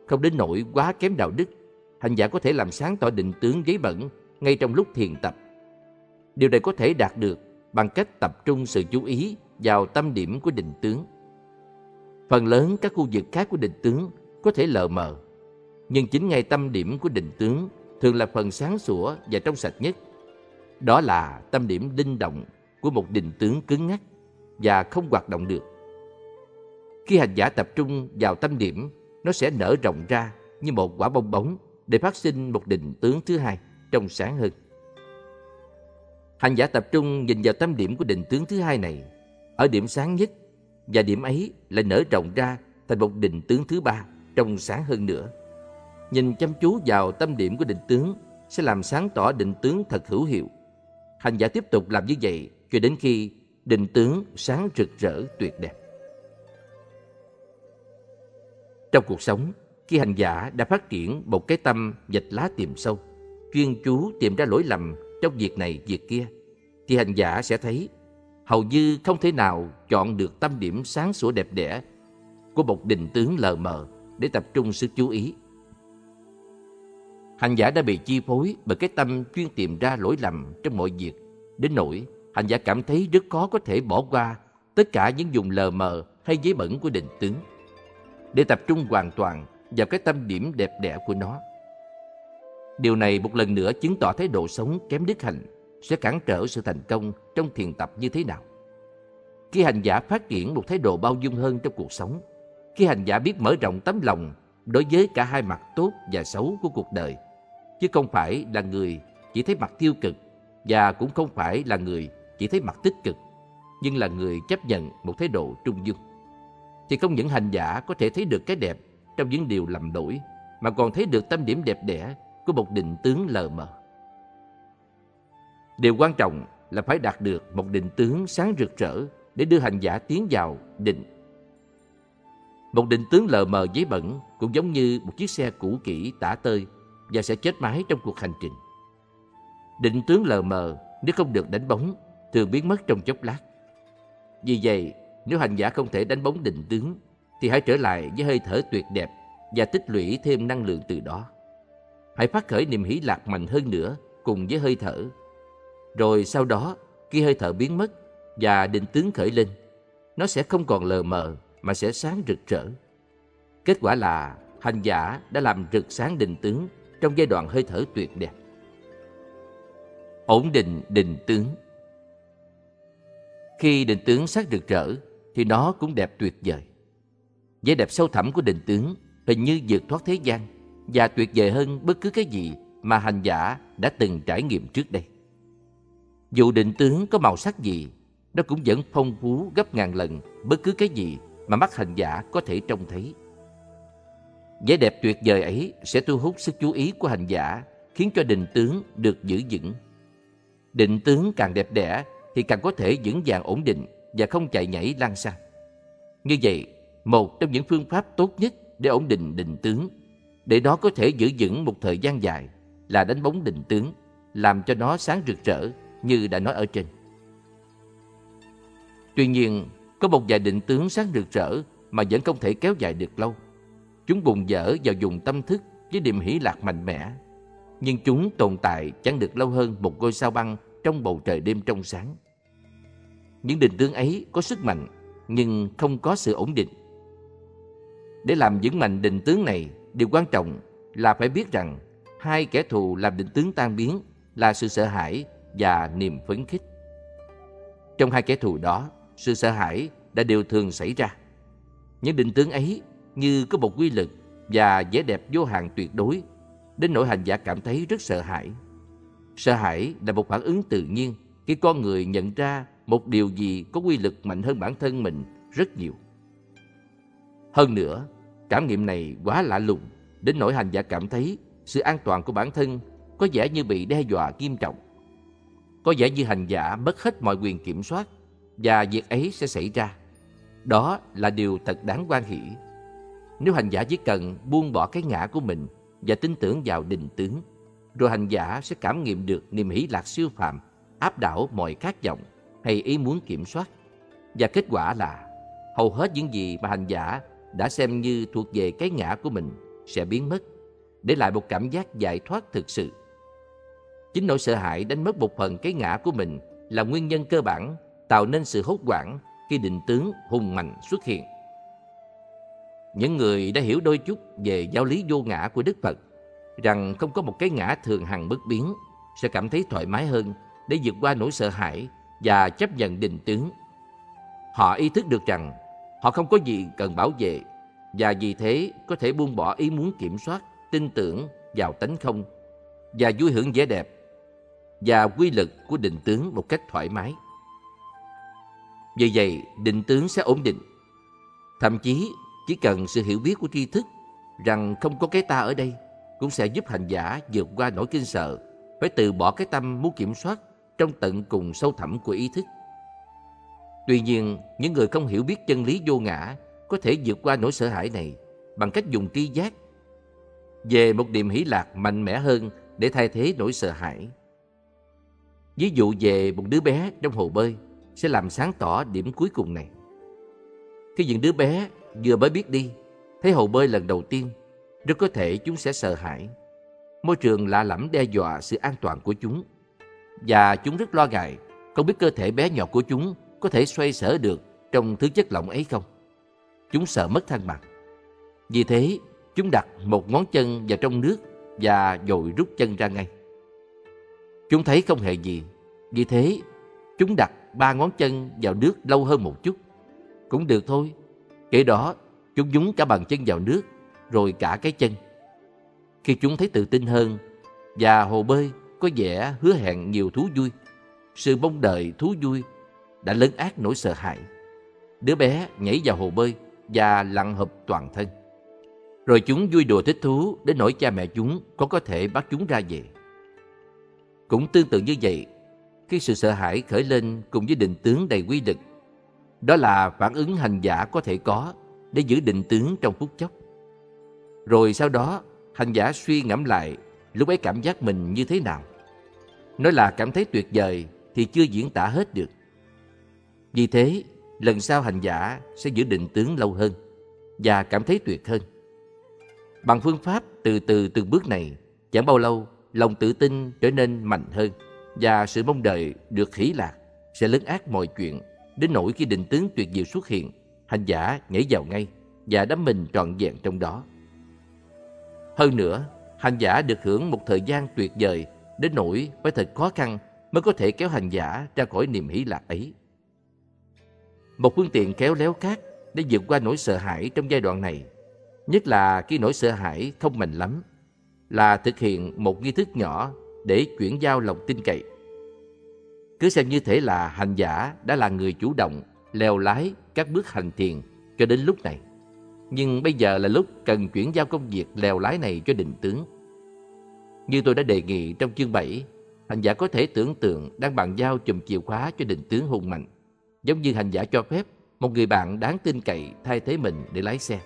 không đến nỗi quá kém đạo đức, hành giả có thể làm sáng tỏ định tướng giấy bẩn ngay trong lúc thiền tập. Điều này có thể đạt được bằng cách tập trung sự chú ý vào tâm điểm của định tướng. Phần lớn các khu vực khác của định tướng có thể lờ mờ, nhưng chính ngay tâm điểm của định tướng thường là phần sáng sủa và trong sạch nhất. Đó là tâm điểm linh động của một định tướng cứng ngắc và không hoạt động được. Khi hành giả tập trung vào tâm điểm, nó sẽ nở rộng ra như một quả bong bóng để phát sinh một định tướng thứ hai, trong sáng hơn. Hành giả tập trung nhìn vào tâm điểm của định tướng thứ hai này, ở điểm sáng nhất, và điểm ấy lại nở rộng ra thành một định tướng thứ ba, trong sáng hơn nữa. Nhìn chăm chú vào tâm điểm của định tướng sẽ làm sáng tỏ định tướng thật hữu hiệu. Hành giả tiếp tục làm như vậy cho đến khi định tướng sáng rực rỡ tuyệt đẹp. Trong cuộc sống, khi hành giả đã phát triển một cái tâm vạch lá tìm sâu, chuyên chú tìm ra lỗi lầm trong việc này việc kia, thì hành giả sẽ thấy hầu như không thể nào chọn được tâm điểm sáng sủa đẹp đẽ của một định tướng lờ mờ để tập trung sức chú ý. Hành giả đã bị chi phối bởi cái tâm chuyên tìm ra lỗi lầm trong mọi việc, đến nỗi hành giả cảm thấy rất khó có thể bỏ qua tất cả những vùng lờ mờ hay giấy bẩn của định tướng để tập trung hoàn toàn vào cái tâm điểm đẹp đẽ của nó. Điều này một lần nữa chứng tỏ thái độ sống kém đức hạnh sẽ cản trở sự thành công trong thiền tập như thế nào. Khi hành giả phát triển một thái độ bao dung hơn trong cuộc sống, khi hành giả biết mở rộng tấm lòng đối với cả hai mặt tốt và xấu của cuộc đời, chứ không phải là người chỉ thấy mặt tiêu cực và cũng không phải là người chỉ thấy mặt tích cực, nhưng là người chấp nhận một thái độ trung dung, thì không những hành giả có thể thấy được cái đẹp trong những điều lầm lỗi, mà còn thấy được tâm điểm đẹp đẽ của một định tướng lờ mờ. Điều quan trọng là phải đạt được một định tướng sáng rực rỡ để đưa hành giả tiến vào định. Một định tướng lờ mờ giấy bẩn cũng giống như một chiếc xe cũ kỹ tả tơi và sẽ chết máy trong cuộc hành trình. Định tướng lờ mờ nếu không được đánh bóng thường biến mất trong chốc lát. Vì vậy, nếu hành giả không thể đánh bóng định tướng thì hãy trở lại với hơi thở tuyệt đẹp và tích lũy thêm năng lượng từ đó. Hãy phát khởi niềm hỷ lạc mạnh hơn nữa cùng với hơi thở. Rồi sau đó, khi hơi thở biến mất và định tướng khởi lên, nó sẽ không còn lờ mờ mà sẽ sáng rực rỡ. Kết quả là hành giả đã làm rực sáng định tướng trong giai đoạn hơi thở tuyệt đẹp. Ổn định định tướng. Khi định tướng sáng rực rỡ thì nó cũng đẹp tuyệt vời. Vẻ đẹp sâu thẳm của định tướng hình như vượt thoát thế gian và tuyệt vời hơn bất cứ cái gì mà hành giả đã từng trải nghiệm trước đây. Dù định tướng có màu sắc gì, nó cũng vẫn phong phú gấp ngàn lần bất cứ cái gì mà mắt hành giả có thể trông thấy. Vẻ đẹp tuyệt vời ấy sẽ thu hút sức chú ý của hành giả, khiến cho định tướng được giữ vững. Định tướng càng đẹp đẽ thì càng có thể vững vàng ổn định và không chạy nhảy lan xa. Như vậy, một trong những phương pháp tốt nhất để ổn định định tướng, để nó có thể giữ vững một thời gian dài, là đánh bóng định tướng, làm cho nó sáng rực rỡ như đã nói ở trên. Tuy nhiên, có một vài định tướng sáng rực rỡ mà vẫn không thể kéo dài được lâu. Chúng bùng dở vào vùng tâm thức với niềm hỷ lạc mạnh mẽ, nhưng chúng tồn tại chẳng được lâu hơn một ngôi sao băng trong bầu trời đêm trong sáng. Những định tướng ấy có sức mạnh, nhưng không có sự ổn định. Để làm vững mạnh định tướng này, điều quan trọng là phải biết rằng hai kẻ thù làm định tướng tan biến là sự sợ hãi và niềm phấn khích. Trong hai kẻ thù đó, sự sợ hãi đã đều thường xảy ra. Những định tướng ấy như có một quy lực và vẻ đẹp vô hạn tuyệt đối, đến nỗi hành giả cảm thấy rất sợ hãi. Sợ hãi là một phản ứng tự nhiên khi con người nhận ra một điều gì có quy lực mạnh hơn bản thân mình rất nhiều. Hơn nữa, cảm nghiệm này quá lạ lùng, đến nỗi hành giả cảm thấy sự an toàn của bản thân có vẻ như bị đe dọa nghiêm trọng. Có vẻ như hành giả mất hết mọi quyền kiểm soát, và việc ấy sẽ xảy ra. Đó là điều thật đáng hoan hỷ. Nếu hành giả chỉ cần buông bỏ cái ngã của mình và tin tưởng vào định tướng, rồi hành giả sẽ cảm nghiệm được niềm hỷ lạc siêu phàm, áp đảo mọi khát vọng hay ý muốn kiểm soát. Và kết quả là hầu hết những gì mà hành giả đã xem như thuộc về cái ngã của mình sẽ biến mất, để lại một cảm giác giải thoát thực sự. Chính nỗi sợ hãi đánh mất một phần cái ngã của mình là nguyên nhân cơ bản tạo nên sự hốt hoảng khi định tướng hùng mạnh xuất hiện. Những người đã hiểu đôi chút về giáo lý vô ngã của Đức Phật, rằng không có một cái ngã thường hằng bất biến, sẽ cảm thấy thoải mái hơn để vượt qua nỗi sợ hãi và chấp nhận định tướng. Họ ý thức được rằng họ không có gì cần bảo vệ, và vì thế có thể buông bỏ ý muốn kiểm soát, tin tưởng vào tánh không và vui hưởng vẻ đẹp và quy lực của định tướng một cách thoải mái. Vì vậy, định tướng sẽ ổn định. Thậm chí, chỉ cần sự hiểu biết của tri thức rằng không có cái ta ở đây cũng sẽ giúp hành giả vượt qua nỗi kinh sợ, phải từ bỏ cái tâm muốn kiểm soát trong tận cùng sâu thẳm của ý thức. Tuy nhiên, những người không hiểu biết chân lý vô ngã có thể vượt qua nỗi sợ hãi này bằng cách dùng tri giác về một niềm hỷ lạc mạnh mẽ hơn để thay thế nỗi sợ hãi. Ví dụ về một đứa bé trong hồ bơi sẽ làm sáng tỏ điểm cuối cùng này. Khi những đứa bé vừa mới biết đi, thấy hồ bơi lần đầu tiên, rất có thể chúng sẽ sợ hãi. Môi trường lạ lẫm đe dọa sự an toàn của chúng, và chúng rất lo ngại không biết cơ thể bé nhỏ của chúng có thể xoay sở được trong thứ chất lỏng ấy không. Chúng sợ mất thăng bằng. Vì thế, chúng đặt một ngón chân vào trong nước và rồi rút chân ra ngay. Chúng thấy không hề gì, vì thế chúng đặt ba ngón chân vào nước lâu hơn một chút. Cũng được thôi. Kể đó, chúng nhúng cả bàn chân vào nước, rồi cả cái chân. Khi chúng thấy tự tin hơn và hồ bơi có vẻ hứa hẹn nhiều thú vui, sự mong đợi thú vui đã lấn át nỗi sợ hãi. Đứa bé nhảy vào hồ bơi và lặn hợp toàn thân. Rồi chúng vui đùa thích thú đến nỗi cha mẹ chúng có có thể bắt chúng ra về. Cũng tương tự như vậy, khi sự sợ hãi khởi lên cùng với định tướng đầy quy lực, đó là phản ứng hành giả có thể có để giữ định tướng trong phút chốc. Rồi sau đó, hành giả suy ngẫm lại lúc ấy cảm giác mình như thế nào. Nói là cảm thấy tuyệt vời thì chưa diễn tả hết được. Vì thế, lần sau hành giả sẽ giữ định tướng lâu hơn và cảm thấy tuyệt hơn. Bằng phương pháp từ từ từng bước này, chẳng bao lâu, lòng tự tin trở nên mạnh hơn và sự mong đợi được hỷ lạc sẽ lấn át mọi chuyện, đến nỗi khi định tướng tuyệt diệu xuất hiện, hành giả nhảy vào ngay và đắm mình trọn vẹn trong đó. Hơn nữa, hành giả được hưởng một thời gian tuyệt vời đến nỗi phải thật khó khăn mới có thể kéo hành giả ra khỏi niềm hỷ lạc ấy. Một phương tiện khéo léo khác để vượt qua nỗi sợ hãi trong giai đoạn này, nhất là khi nỗi sợ hãi không mạnh lắm, là thực hiện một nghi thức nhỏ để chuyển giao lòng tin cậy. Cứ xem như thể là hành giả đã là người chủ động lèo lái các bước hành thiền cho đến lúc này. Nhưng bây giờ là lúc cần chuyển giao công việc lèo lái này cho định tướng. Như tôi đã đề nghị trong chương bảy, hành giả có thể tưởng tượng đang bàn giao chùm chìa khóa cho định tướng hùng mạnh, giống như hành giả cho phép một người bạn đáng tin cậy thay thế mình để lái xe.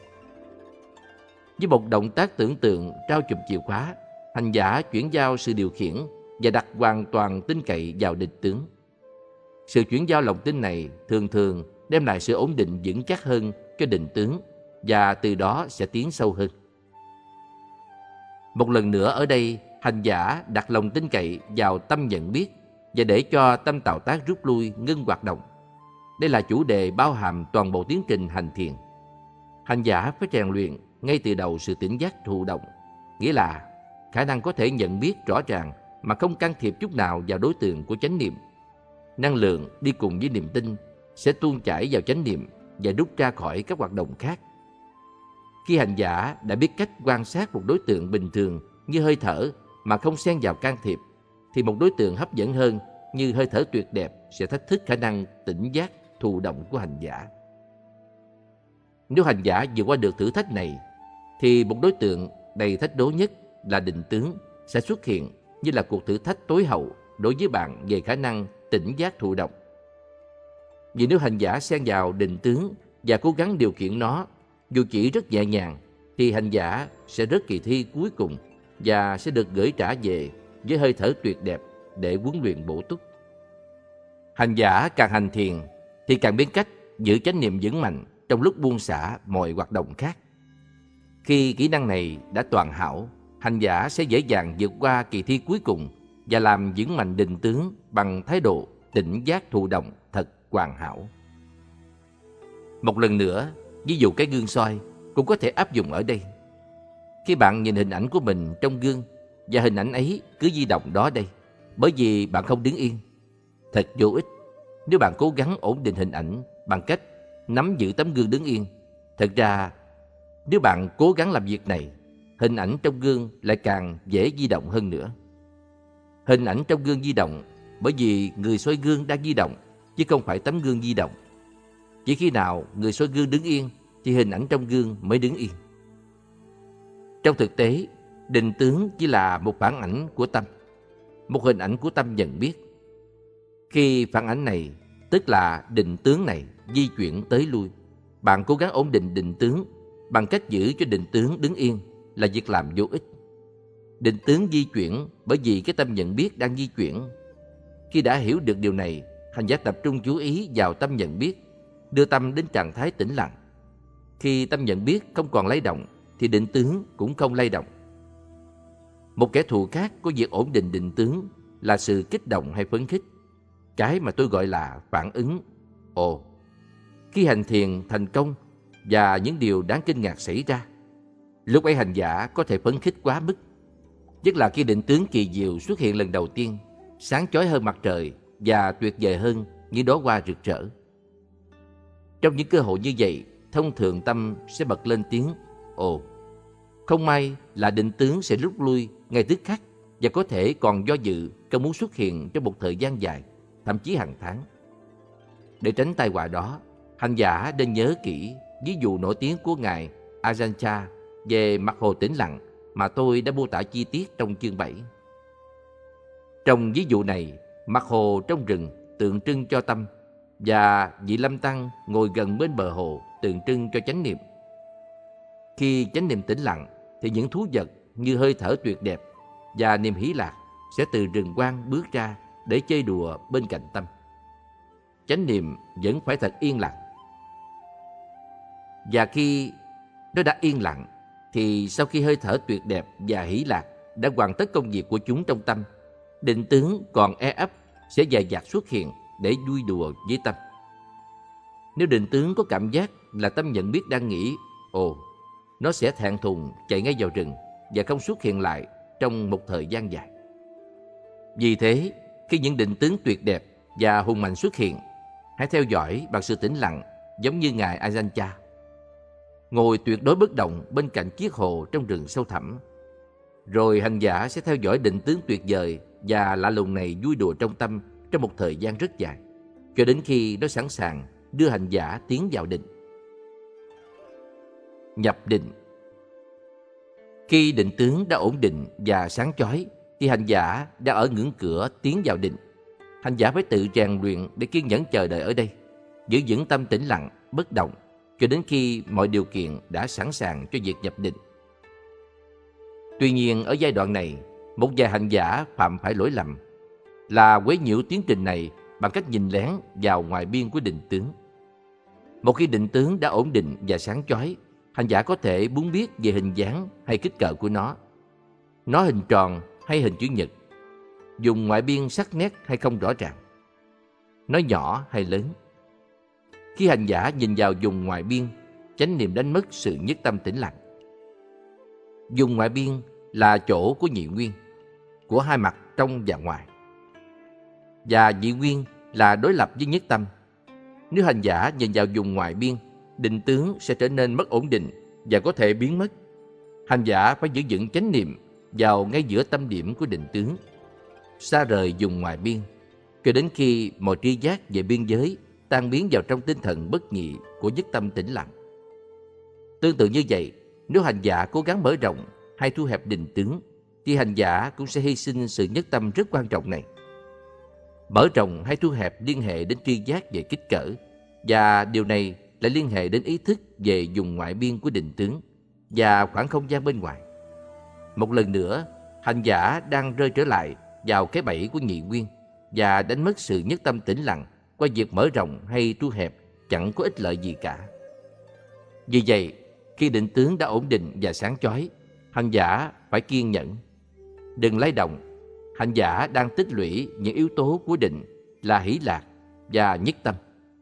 Với một động tác tưởng tượng trao chùm chìa khóa, hành giả chuyển giao sự điều khiển và đặt hoàn toàn tin cậy vào định tướng. Sự chuyển giao lòng tin này thường thường đem lại sự ổn định vững chắc hơn cho định tướng, và từ đó sẽ tiến sâu hơn. Một lần nữa ở đây, hành giả đặt lòng tin cậy vào tâm nhận biết và để cho tâm tạo tác rút lui, ngưng hoạt động. Đây là chủ đề bao hàm toàn bộ tiến trình hành thiền. Hành giả phải rèn luyện ngay từ đầu sự tỉnh giác thụ động, nghĩa là khả năng có thể nhận biết rõ ràng mà không can thiệp chút nào vào đối tượng của chánh niệm. Năng lượng đi cùng với niềm tin sẽ tuôn chảy vào chánh niệm và rút ra khỏi các hoạt động khác. Khi hành giả đã biết cách quan sát một đối tượng bình thường như hơi thở mà không xen vào can thiệp, thì một đối tượng hấp dẫn hơn như hơi thở tuyệt đẹp sẽ thách thức khả năng tỉnh giác thụ động của hành giả. Nếu hành giả vượt qua được thử thách này, thì một đối tượng đầy thách đố nhất là định tướng sẽ xuất hiện như là cuộc thử thách tối hậu đối với bạn về khả năng tỉnh giác thụ động. Vì nếu hành giả xen vào định tướng và cố gắng điều khiển nó, dù chỉ rất nhẹ nhàng, thì hành giả sẽ rớt kỳ thi cuối cùng và sẽ được gửi trả về với hơi thở tuyệt đẹp để huấn luyện bổ túc. Hành giả càng hành thiền thì càng biết cách giữ chánh niệm vững mạnh trong lúc buông xả mọi hoạt động khác. Khi Khi kỹ năng này đã toàn hảo, hành giả sẽ dễ dàng vượt qua kỳ thi cuối cùng và làm vững mạnh định tướng bằng thái độ tỉnh giác thụ động thật hoàn hảo. Một lần nữa, ví dụ cái gương soi cũng có thể áp dụng ở đây. Khi bạn nhìn hình ảnh của mình trong gương và hình ảnh ấy cứ di động đó đây, bởi vì bạn không đứng yên, thật vô ích. Nếu bạn cố gắng ổn định hình ảnh bằng cách nắm giữ tấm gương đứng yên, thật ra nếu bạn cố gắng làm việc này, hình ảnh trong gương lại càng dễ di động hơn nữa. Hình ảnh trong gương di động bởi vì người soi gương đang di động, chứ không phải tấm gương di động. Chỉ khi nào người soi gương đứng yên thì hình ảnh trong gương mới đứng yên. Trong thực tế, định tướng chỉ là một phản ảnh của tâm, một hình ảnh của tâm nhận biết. Khi phản ảnh này, tức là định tướng này, di chuyển tới lui, bạn cố gắng ổn định định tướng bằng cách giữ cho định tướng đứng yên là việc làm vô ích. Định tướng di chuyển bởi vì cái tâm nhận biết đang di chuyển. Khi đã hiểu được điều này, hành giả tập trung chú ý vào tâm nhận biết, đưa tâm đến trạng thái tĩnh lặng. Khi tâm nhận biết không còn lay động, thì định tướng cũng không lay động. Một kẻ thù khác của việc ổn định định tướng là sự kích động hay phấn khích, cái mà tôi gọi là phản ứng. Ồ, khi hành thiền thành công và những điều đáng kinh ngạc xảy ra, lúc ấy hành giả có thể phấn khích quá mức. Nhất là khi định tướng kỳ diệu xuất hiện lần đầu tiên, sáng chói hơn mặt trời và tuyệt vời hơn những đóa hoa rực rỡ. Trong những cơ hội như vậy, thông thường tâm sẽ bật lên tiếng ồ. Không may là định tướng sẽ rút lui ngay tức khắc và có thể còn do dự không muốn xuất hiện trong một thời gian dài, thậm chí hàng tháng. Để tránh tai họa đó, hành giả nên nhớ kỹ ví dụ nổi tiếng của ngài Ajahn Chah về mặt hồ tĩnh lặng mà tôi đã mô tả chi tiết trong chương bảy. Trong ví dụ này, mặt hồ trong rừng tượng trưng cho tâm và vị Lâm Tăng ngồi gần bên bờ hồ tượng trưng cho chánh niệm. Khi chánh niệm tĩnh lặng thì những thú vật như hơi thở tuyệt đẹp và niềm hỷ lạc sẽ từ rừng quang bước ra để chơi đùa bên cạnh tâm. Chánh niệm vẫn phải thật yên lặng. Và khi nó đã yên lặng thì sau khi hơi thở tuyệt đẹp và hỷ lạc đã hoàn tất công việc của chúng trong tâm, định tướng còn e ấp sẽ dè dặt xuất hiện để vui đùa với tâm. Nếu định tướng có cảm giác là tâm nhận biết đang nghĩ ồ, nó sẽ thẹn thùng chạy ngay vào rừng và không xuất hiện lại trong một thời gian dài. Vì thế, khi những định tướng tuyệt đẹp và hùng mạnh xuất hiện, hãy theo dõi bằng sự tĩnh lặng giống như ngài Ajahn Chah. Ngồi tuyệt đối bất động bên cạnh chiếc hồ trong rừng sâu thẳm. Rồi hành giả sẽ theo dõi định tướng tuyệt vời và lạ lùng này vui đùa trong tâm trong một thời gian rất dài, cho đến khi nó sẵn sàng đưa hành giả tiến vào định. Nhập định. Khi định tướng đã ổn định và sáng chói thì hành giả đã ở ngưỡng cửa tiến vào định. Hành giả phải tự rèn luyện để kiên nhẫn chờ đợi ở đây, giữ vững tâm tĩnh lặng, bất động cho đến khi mọi điều kiện đã sẵn sàng cho việc nhập định. Tuy nhiên ở giai đoạn này, một vài hành giả phạm phải lỗi lầm là quấy nhiễu tiến trình này bằng cách nhìn lén vào ngoài biên của định tướng. Một khi định tướng đã ổn định và sáng chói, hành giả có thể muốn biết về hình dáng hay kích cỡ của nó. Nó hình tròn hay hình chữ nhật, dùng ngoại biên sắc nét hay không rõ ràng, nó nhỏ hay lớn. Khi hành giả nhìn vào vùng ngoại biên, chánh niệm đánh mất sự nhất tâm tĩnh lặng. Vùng ngoại biên là chỗ của nhị nguyên, của hai mặt trong và ngoài. Và nhị nguyên là đối lập với nhất tâm. Nếu hành giả nhìn vào vùng ngoại biên, định tướng sẽ trở nên mất ổn định và có thể biến mất. Hành giả phải giữ vững chánh niệm vào ngay giữa tâm điểm của định tướng, xa rời vùng ngoại biên, cho đến khi mọi tri giác về biên giới tan biến vào trong tinh thần bất nhị của nhất tâm tĩnh lặng. Tương tự như vậy, nếu hành giả cố gắng mở rộng hay thu hẹp định tướng, thì hành giả cũng sẽ hy sinh sự nhất tâm rất quan trọng này. Mở rộng hay thu hẹp liên hệ đến tri giác về kích cỡ, và điều này lại liên hệ đến ý thức về vùng ngoại biên của định tướng và khoảng không gian bên ngoài. Một lần nữa, hành giả đang rơi trở lại vào cái bẫy của nhị nguyên và đánh mất sự nhất tâm tĩnh lặng qua việc mở rộng hay thu hẹp chẳng có ích lợi gì cả. Vì vậy, Khi định tướng đã ổn định và sáng chói, hành giả phải kiên nhẫn. Đừng lay động. Hành giả đang tích lũy những yếu tố của định là hỷ lạc và nhất tâm.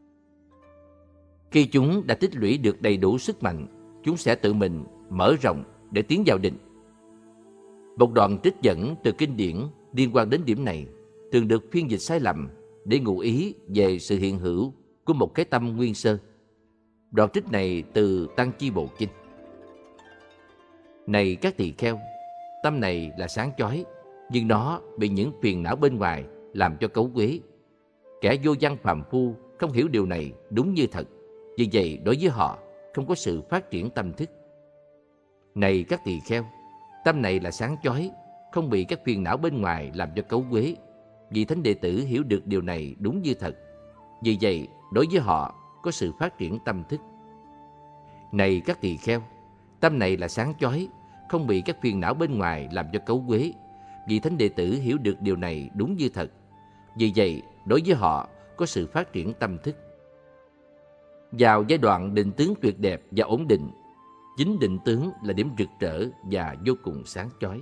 Khi chúng đã tích lũy được đầy đủ sức mạnh, chúng sẽ tự mình mở rộng để tiến vào định. Một đoạn trích dẫn từ kinh điển liên quan đến điểm này thường được phiên dịch sai lầm để ngụ ý về sự hiện hữu của một cái tâm nguyên sơ. Đoạn trích này từ Tăng Chi Bộ Kinh. Này các tỳ kheo, tâm này là sáng chói, nhưng nó bị những phiền não bên ngoài làm cho cấu quế. Kẻ vô văn phàm phu không hiểu điều này đúng như thật, vì vậy đối với họ không có sự phát triển tâm thức. Này các tỳ kheo, tâm này là sáng chói, không bị các phiền não bên ngoài làm cho cấu quế. Vì thánh đệ tử hiểu được điều này đúng như thật, vì vậy đối với họ có sự phát triển tâm thức. Này các tỳ kheo, tâm này là sáng chói, không bị các phiền não bên ngoài làm cho cấu quế. Vì thánh đệ tử hiểu được điều này đúng như thật, vì vậy đối với họ có sự phát triển tâm thức. Vào giai đoạn định tướng tuyệt đẹp và ổn định, chính định tướng là điểm rực rỡ và vô cùng sáng chói.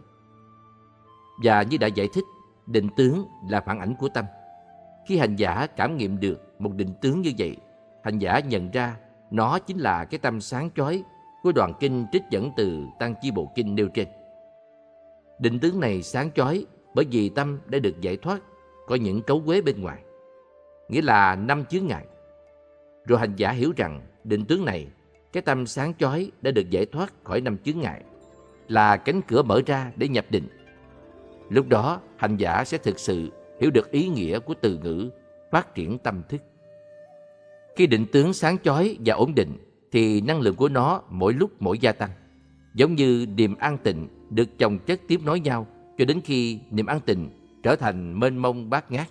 Và như đã giải thích, định tướng là phản ảnh của tâm. Khi hành giả cảm nghiệm được một định tướng như vậy, hành giả nhận ra nó chính là cái tâm sáng chói của đoạn kinh trích dẫn từ Tăng Chi Bộ Kinh nêu trên. Định tướng này sáng chói bởi vì tâm đã được giải thoát khỏi những cấu quế bên ngoài, nghĩa là năm chướng ngại. Rồi hành giả hiểu rằng định tướng này, cái tâm sáng chói đã được giải thoát khỏi năm chướng ngại, là cánh cửa mở ra để nhập định. Lúc đó, hành giả sẽ thực sự hiểu được ý nghĩa của từ ngữ phát triển tâm thức. Khi định tướng sáng chói và ổn định, thì năng lượng của nó mỗi lúc mỗi gia tăng. Giống như niềm an tịnh được chồng chất tiếp nối nhau cho đến khi niềm an tịnh trở thành mênh mông bát ngát.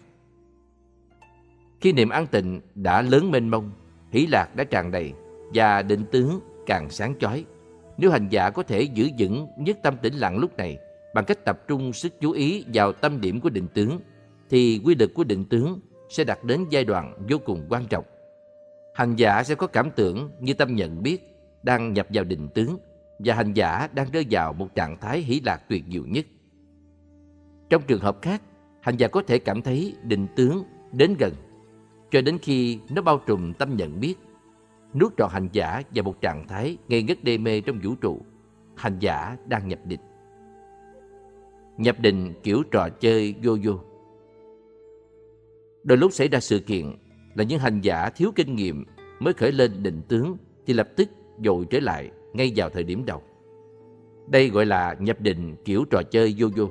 Khi niềm an tịnh đã lớn mênh mông, hỷ lạc đã tràn đầy và định tướng càng sáng chói. Nếu hành giả có thể giữ vững nhất tâm tĩnh lặng lúc này bằng cách tập trung sức chú ý vào tâm điểm của định tướng, thì quy lực của định tướng sẽ đạt đến giai đoạn vô cùng quan trọng. Hành giả sẽ có cảm tưởng như tâm nhận biết đang nhập vào định tướng, và hành giả đang rơi vào một trạng thái hỷ lạc tuyệt diệu nhất. Trong trường hợp khác, hành giả có thể cảm thấy định tướng đến gần cho đến khi nó bao trùm tâm nhận biết, nuốt trọn hành giả vào một trạng thái ngây ngất đê mê trong vũ trụ. Hành giả đang nhập định. Nhập định kiểu trò chơi vô vô. Đôi lúc xảy ra sự kiện là những hành giả thiếu kinh nghiệm mới khởi lên định tướng thì lập tức dội trở lại ngay vào thời điểm đầu. Đây gọi là nhập định kiểu trò chơi vô vô.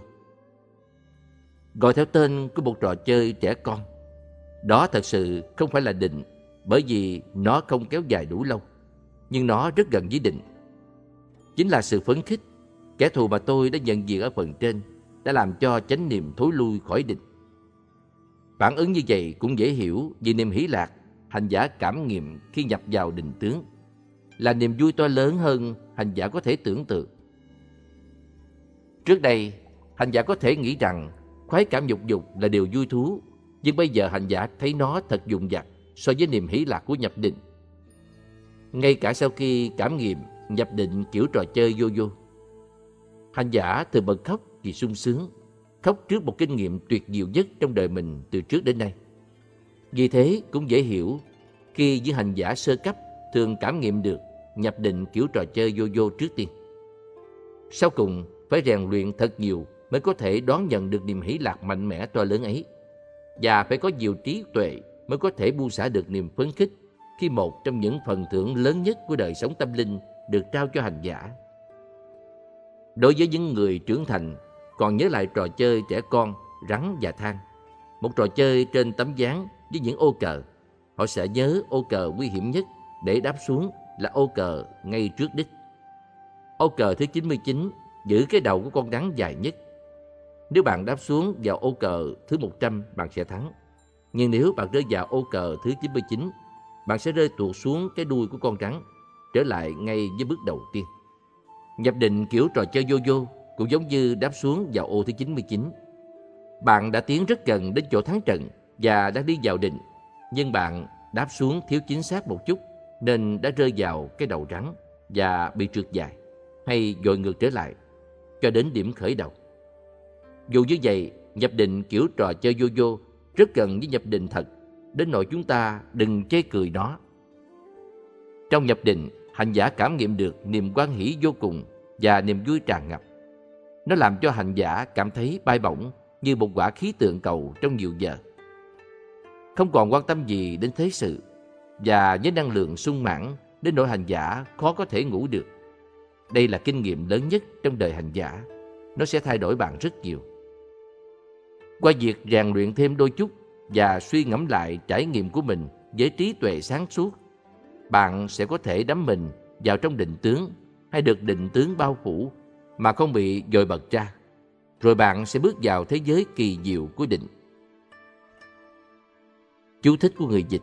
Gọi theo tên của một trò chơi trẻ con. Đó thật sự không phải là định, bởi vì nó không kéo dài đủ lâu, nhưng nó rất gần với định. Chính là sự phấn khích, kẻ thù mà tôi đã nhận diện ở phần trên, đã làm cho chánh niệm thối lui khỏi định. Phản ứng như vậy cũng dễ hiểu, vì niềm hỷ lạc hành giả cảm nghiệm khi nhập vào định tướng là niềm vui to lớn hơn hành giả có thể tưởng tượng. Trước đây, hành giả có thể nghĩ rằng khoái cảm dục dục là điều vui thú, nhưng bây giờ hành giả thấy nó thật dụng vặt so với niềm hỷ lạc của nhập định. Ngay cả sau khi cảm nghiệm nhập định kiểu trò chơi vô vô, hành giả thường bật khóc vì sung sướng, khóc trước một kinh nghiệm tuyệt diệu nhất trong đời mình từ trước đến nay. Vì thế cũng dễ hiểu khi những hành giả sơ cấp thường cảm nghiệm được nhập định kiểu trò chơi vô vô trước tiên. Sau cùng phải rèn luyện thật nhiều mới có thể đón nhận được niềm hỷ lạc mạnh mẽ to lớn ấy, và phải có nhiều trí tuệ mới có thể buông xả được niềm phấn khích khi một trong những phần thưởng lớn nhất của đời sống tâm linh được trao cho hành giả. Đối với những người trưởng thành còn nhớ lại trò chơi trẻ con rắn và than, một trò chơi trên tấm ván với những ô cờ, họ sẽ nhớ ô cờ nguy hiểm nhất để đáp xuống là ô cờ ngay trước đích. Ô cờ thứ chín mươi chín giữ cái đầu của con rắn dài nhất. Nếu bạn đáp xuống vào ô cờ thứ một trăm, bạn sẽ thắng. Nhưng nếu bạn rơi vào ô cờ thứ chín mươi chín, bạn sẽ rơi tuột xuống cái đuôi của con rắn, trở lại ngay với bước đầu tiên. Nhập định kiểu trò chơi vô vô cũng giống như đáp xuống vào ô thứ chín mươi chín. Bạn đã tiến rất gần đến chỗ thắng trận và đã đi vào định, nhưng bạn đáp xuống thiếu chính xác một chút nên đã rơi vào cái đầu rắn. và bị trượt dài hay dội ngược trở lại cho đến điểm khởi đầu. Dù như vậy, nhập định kiểu trò chơi yo-yo rất gần với nhập định thật, đến nỗi chúng ta đừng chê cười nó. Trong nhập định, hành giả cảm nghiệm được niềm hoan hỷ vô cùng và niềm vui tràn ngập. Nó làm cho hành giả cảm thấy bay bổng như một quả khí tượng cầu trong nhiều giờ. Không còn quan tâm gì đến thế sự, và với năng lượng sung mãn đến nỗi hành giả khó có thể ngủ được. Đây là kinh nghiệm lớn nhất trong đời hành giả. Nó sẽ thay đổi bạn rất nhiều. Qua việc rèn luyện thêm đôi chút và suy ngẫm lại trải nghiệm của mình với trí tuệ sáng suốt, bạn sẽ có thể đắm mình vào trong định tướng hay được định tướng bao phủ mà không bị dội bật ra. Rồi bạn sẽ bước vào thế giới kỳ diệu của định. Chú thích của người dịch: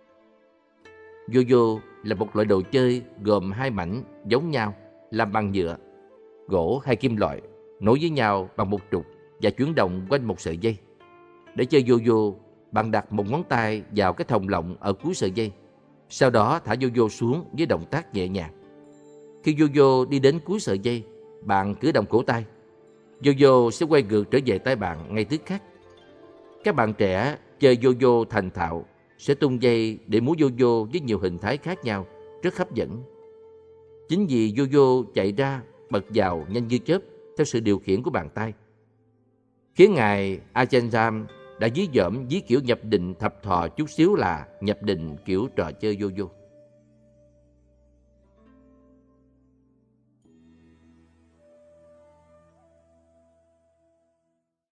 Yo-yo là một loại đồ chơi gồm hai mảnh giống nhau làm bằng nhựa, gỗ hay kim loại, nối với nhau bằng một trục và chuyển động quanh một sợi dây. Để chơi yo-yo, bạn đặt một ngón tay vào cái thòng lọng ở cuối sợi dây, sau đó thả yo-yo xuống với động tác nhẹ nhàng. Khi yo-yo đi đến cuối sợi dây, bạn cử động cổ tay. Yo-yo sẽ quay ngược trở về tay bạn ngay tức khắc. Các bạn trẻ chơi yo-yo thành thạo sẽ tung dây để múa yo-yo với nhiều hình thái khác nhau, rất hấp dẫn. Chính vì yo-yo chạy ra, bật vào nhanh như chớp theo sự điều khiển của bàn tay, khiến ngài Ajahn Brahm đã dí dỏm ví kiểu nhập định thập thò chút xíu là nhập định kiểu trò chơi yo-yo.